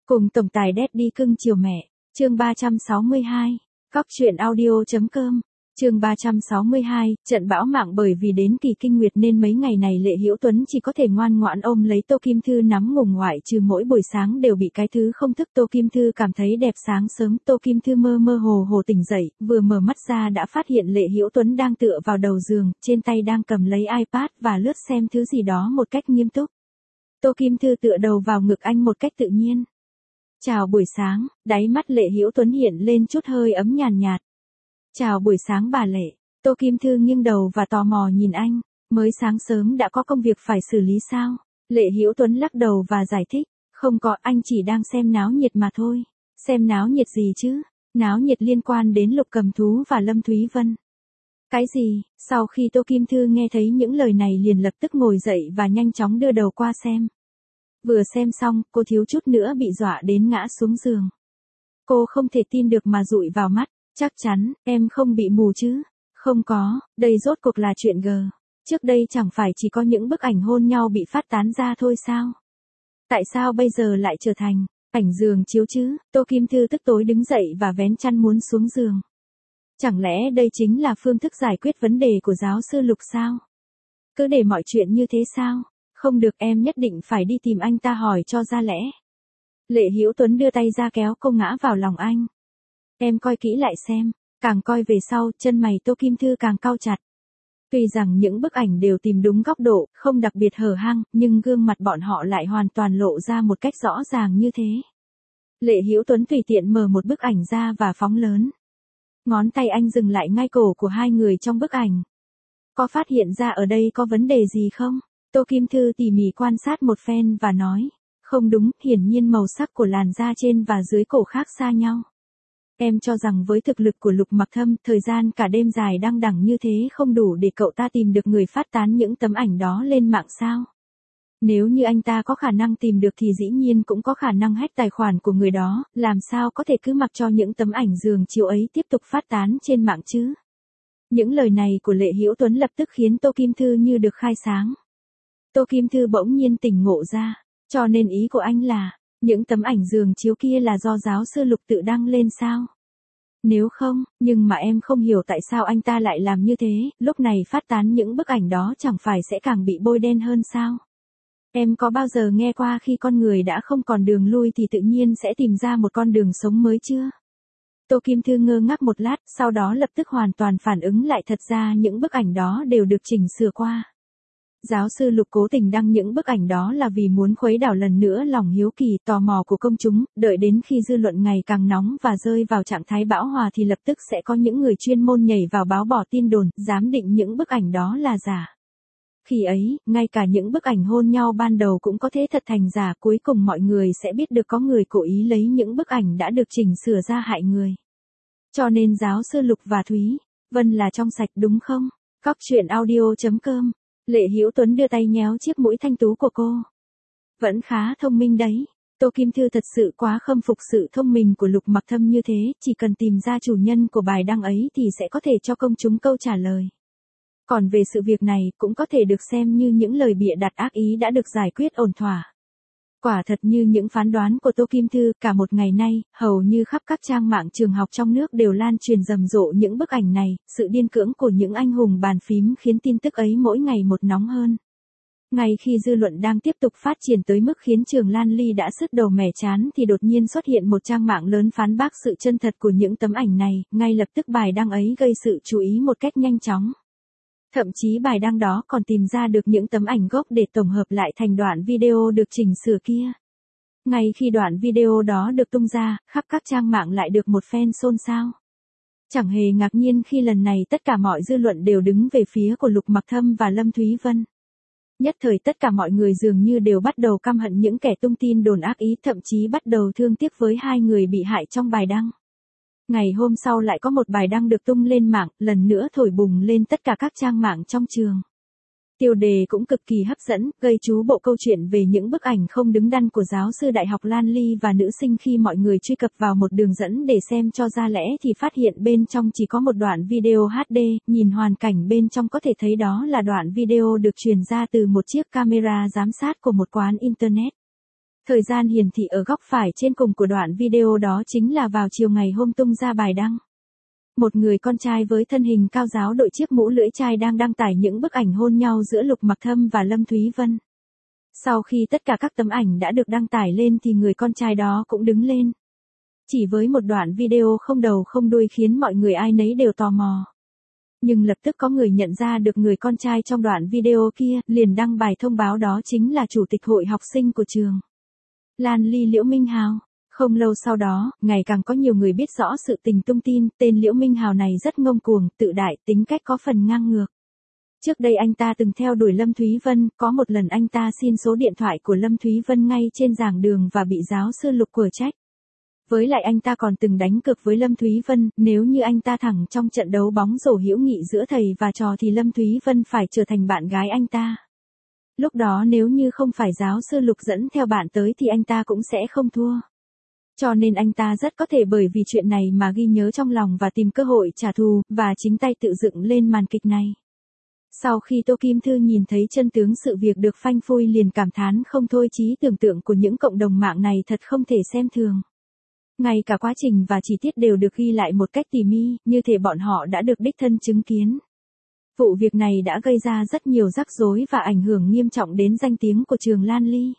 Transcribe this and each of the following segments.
Cùng tổng tài Daddy cưng chiều mẹ, chương 362, Cóc truyện audio.com, chương 362, trận bão mạng. Bởi vì đến kỳ kinh nguyệt nên mấy ngày này Lệ Hữu Tuấn chỉ có thể ngoan ngoãn ôm lấy Tô Kim Thư nắm ngủ, ngoại trừ mỗi buổi sáng đều bị cái thứ không thức Tô Kim Thư cảm thấy đẹp. Sáng sớm Tô Kim Thư mơ mơ hồ hồ tỉnh dậy, vừa mở mắt ra đã phát hiện Lệ Hữu Tuấn đang tựa vào đầu giường, trên tay đang cầm lấy iPad và lướt xem thứ gì đó một cách nghiêm túc. Tô Kim Thư tựa đầu vào ngực anh một cách tự nhiên. Chào buổi sáng, đáy mắt Lệ Hữu Tuấn hiện lên chút hơi ấm nhàn nhạt. Chào buổi sáng bà Lệ. Tô Kim Thư nghiêng đầu và tò mò nhìn anh. Mới sáng sớm đã có công việc phải xử lý sao? Lệ Hữu Tuấn lắc đầu và giải thích. Không có, anh chỉ đang xem náo nhiệt mà thôi. Xem náo nhiệt gì chứ? Náo nhiệt liên quan đến Lục Cầm Thú và Lâm Thúy Vân. Cái gì? Sau khi Tô Kim Thư nghe thấy những lời này liền lập tức ngồi dậy và nhanh chóng đưa đầu qua xem. Vừa xem xong, cô thiếu chút nữa bị dọa đến ngã xuống giường. Cô không thể tin được mà dụi vào mắt. Chắc chắn, em không bị mù chứ? Không có, đây rốt cuộc là chuyện G. Trước đây chẳng phải chỉ có những bức ảnh hôn nhau bị phát tán ra thôi sao? Tại sao bây giờ lại trở thành ảnh giường chiếu chứ? Tô Kim Thư tức tối đứng dậy và vén chăn muốn xuống giường. Chẳng lẽ đây chính là phương thức giải quyết vấn đề của giáo sư Lục sao? Cứ để mọi chuyện như thế sao? Không được, em nhất định phải đi tìm anh ta hỏi cho ra lẽ. Lệ Hữu Tuấn đưa tay ra kéo cô ngã vào lòng anh. Em coi kỹ lại xem. Càng coi về sau, chân mày Tô Kim Thư càng cau chặt. Tuy rằng những bức ảnh đều tìm đúng góc độ, không đặc biệt hở hang, nhưng gương mặt bọn họ lại hoàn toàn lộ ra một cách rõ ràng như thế. Lệ Hữu Tuấn tùy tiện mở một bức ảnh ra và phóng lớn. Ngón tay anh dừng lại ngay cổ của hai người trong bức ảnh. Có phát hiện ra ở đây có vấn đề gì không? Tô Kim Thư tỉ mỉ quan sát một phen và nói. Không đúng, hiển nhiên màu sắc của làn da trên và dưới cổ khác xa nhau. Em cho rằng với thực lực của Lục Mặc Thâm, thời gian cả đêm dài đăng đẳng như thế không đủ để cậu ta tìm được người phát tán những tấm ảnh đó lên mạng sao? Nếu như anh ta có khả năng tìm được thì dĩ nhiên cũng có khả năng hack tài khoản của người đó, làm sao có thể cứ mặc cho những tấm ảnh giường chiếu ấy tiếp tục phát tán trên mạng chứ? Những lời này của Lệ Hữu Tuấn lập tức khiến Tô Kim Thư như được khai sáng. Tô Kim Thư bỗng nhiên tỉnh ngộ ra, cho nên ý của anh là, những tấm ảnh giường chiếu kia là do giáo sư Lục tự đăng lên sao? Nếu không, nhưng mà em không hiểu tại sao anh ta lại làm như thế, lúc này phát tán những bức ảnh đó chẳng phải sẽ càng bị bôi đen hơn sao? Em có bao giờ nghe qua khi con người đã không còn đường lui thì tự nhiên sẽ tìm ra một con đường sống mới chưa? Tô Kim Thư ngơ ngác một lát, sau đó lập tức hoàn toàn phản ứng lại, thật ra những bức ảnh đó đều được chỉnh sửa qua. Giáo sư Lục cố tình đăng những bức ảnh đó là vì muốn khuấy đảo lần nữa lòng hiếu kỳ, tò mò của công chúng, đợi đến khi dư luận ngày càng nóng và rơi vào trạng thái bão hòa thì lập tức sẽ có những người chuyên môn nhảy vào báo bỏ tin đồn, giám định những bức ảnh đó là giả. Khi ấy, ngay cả những bức ảnh hôn nhau ban đầu cũng có thể thật thành giả, cuối cùng mọi người sẽ biết được có người cố ý lấy những bức ảnh đã được chỉnh sửa ra hại người. Cho nên giáo sư Lục và Thúy Vân là trong sạch đúng không? Cóc truyện audio.com. Lệ Hữu Tuấn đưa tay nhéo chiếc mũi thanh tú của cô. Vẫn khá thông minh đấy. Tô Kim Thư thật sự quá khâm phục sự thông minh của Lục Mặc Thâm như thế, chỉ cần tìm ra chủ nhân của bài đăng ấy thì sẽ có thể cho công chúng câu trả lời. Còn về sự việc này cũng có thể được xem như những lời bịa đặt ác ý đã được giải quyết ổn thỏa. Quả thật như những phán đoán của Tô Kim Thư, cả một ngày nay, hầu như khắp các trang mạng trường học trong nước đều lan truyền rầm rộ những bức ảnh này, sự điên cưỡng của những anh hùng bàn phím khiến tin tức ấy mỗi ngày một nóng hơn. Ngay khi dư luận đang tiếp tục phát triển tới mức khiến Trường Lan Ly đã sứt đầu mẻ trán thì đột nhiên xuất hiện một trang mạng lớn phán bác sự chân thật của những tấm ảnh này, ngay lập tức bài đăng ấy gây sự chú ý một cách nhanh chóng. Thậm chí bài đăng đó còn tìm ra được những tấm ảnh gốc để tổng hợp lại thành đoạn video được chỉnh sửa kia. Ngay khi đoạn video đó được tung ra, khắp các trang mạng lại được một phen xôn xao. Chẳng hề ngạc nhiên khi lần này tất cả mọi dư luận đều đứng về phía của Lục Mặc Thâm và Lâm Thúy Vân. Nhất thời tất cả mọi người dường như đều bắt đầu căm hận những kẻ tung tin đồn ác ý, thậm chí bắt đầu thương tiếc với hai người bị hại trong bài đăng. Ngày hôm sau lại có một bài đăng được tung lên mạng, lần nữa thổi bùng lên tất cả các trang mạng trong trường. Tiêu đề cũng cực kỳ hấp dẫn, gây chú bộ câu chuyện về những bức ảnh không đứng đắn của giáo sư Đại học Lan Ly và nữ sinh. Khi mọi người truy cập vào một đường dẫn để xem cho ra lẽ thì phát hiện bên trong chỉ có một đoạn video HD, nhìn hoàn cảnh bên trong có thể thấy đó là đoạn video được truyền ra từ một chiếc camera giám sát của một quán internet. Thời gian hiển thị ở góc phải trên cùng của đoạn video đó chính là vào chiều ngày hôm tung ra bài đăng. Một người con trai với thân hình cao ráo đội chiếc mũ lưỡi chai đang đăng tải những bức ảnh hôn nhau giữa Lục Mặc Thâm và Lâm Thúy Vân. Sau khi tất cả các tấm ảnh đã được đăng tải lên thì người con trai đó cũng đứng lên. Chỉ với một đoạn video không đầu không đuôi khiến mọi người ai nấy đều tò mò. Nhưng lập tức có người nhận ra được người con trai trong đoạn video kia, liền đăng bài thông báo đó chính là chủ tịch hội học sinh của trường. Lan Ly Liễu Minh Hào. Không lâu sau đó, ngày càng có nhiều người biết rõ sự tình tung tin, tên Liễu Minh Hào này rất ngông cuồng, tự đại, tính cách có phần ngang ngược. Trước đây anh ta từng theo đuổi Lâm Thúy Vân, có một lần anh ta xin số điện thoại của Lâm Thúy Vân ngay trên giảng đường và bị giáo sư Lục quở trách. Với lại anh ta còn từng đánh cược với Lâm Thúy Vân, nếu như anh ta thắng trong trận đấu bóng rổ hữu nghị giữa thầy và trò thì Lâm Thúy Vân phải trở thành bạn gái anh ta. Lúc đó nếu như không phải giáo sư Lục dẫn theo bạn tới thì anh ta cũng sẽ không thua. Cho nên anh ta rất có thể bởi vì chuyện này mà ghi nhớ trong lòng và tìm cơ hội trả thù, và chính tay tự dựng lên màn kịch này. Sau khi Tô Kim Thư nhìn thấy chân tướng sự việc được phanh phui liền cảm thán không thôi, trí tưởng tượng của những cộng đồng mạng này thật không thể xem thường. Ngay cả quá trình và chi tiết đều được ghi lại một cách tỉ mỉ, như thể bọn họ đã được đích thân chứng kiến. Vụ việc này đã gây ra rất nhiều rắc rối và ảnh hưởng nghiêm trọng đến danh tiếng của trường Lan Ly.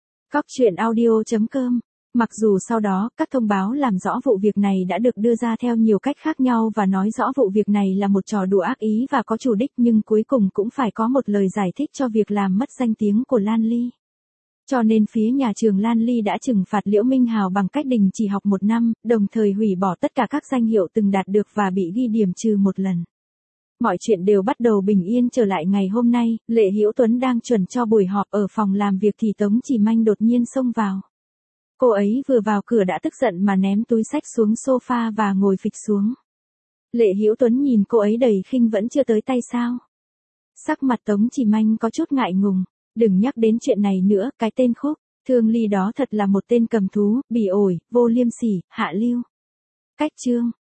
Coctruyện.audio.com. Mặc dù sau đó, các thông báo làm rõ vụ việc này đã được đưa ra theo nhiều cách khác nhau và nói rõ vụ việc này là một trò đùa ác ý và có chủ đích, nhưng cuối cùng cũng phải có một lời giải thích cho việc làm mất danh tiếng của Lan Ly. Cho nên phía nhà trường Lan Ly đã trừng phạt Liễu Minh Hào bằng cách đình chỉ học 1 năm, đồng thời hủy bỏ tất cả các danh hiệu từng đạt được và bị ghi điểm trừ 1 lần. Mọi chuyện đều bắt đầu bình yên trở lại ngày hôm nay, Lệ Hữu Tuấn đang chuẩn cho buổi họp ở phòng làm việc thì Tống Chỉ Manh đột nhiên xông vào. Cô ấy vừa vào cửa đã tức giận mà ném túi xách xuống sofa và ngồi phịch xuống. Lệ Hữu Tuấn nhìn cô ấy đầy khinh, vẫn chưa tới tay sao? Sắc mặt Tống Chỉ Manh có chút ngại ngùng, đừng nhắc đến chuyện này nữa, cái tên Khúc Thương Ly đó thật là một tên cầm thú, bỉ ổi, vô liêm sỉ, hạ lưu. Cách chương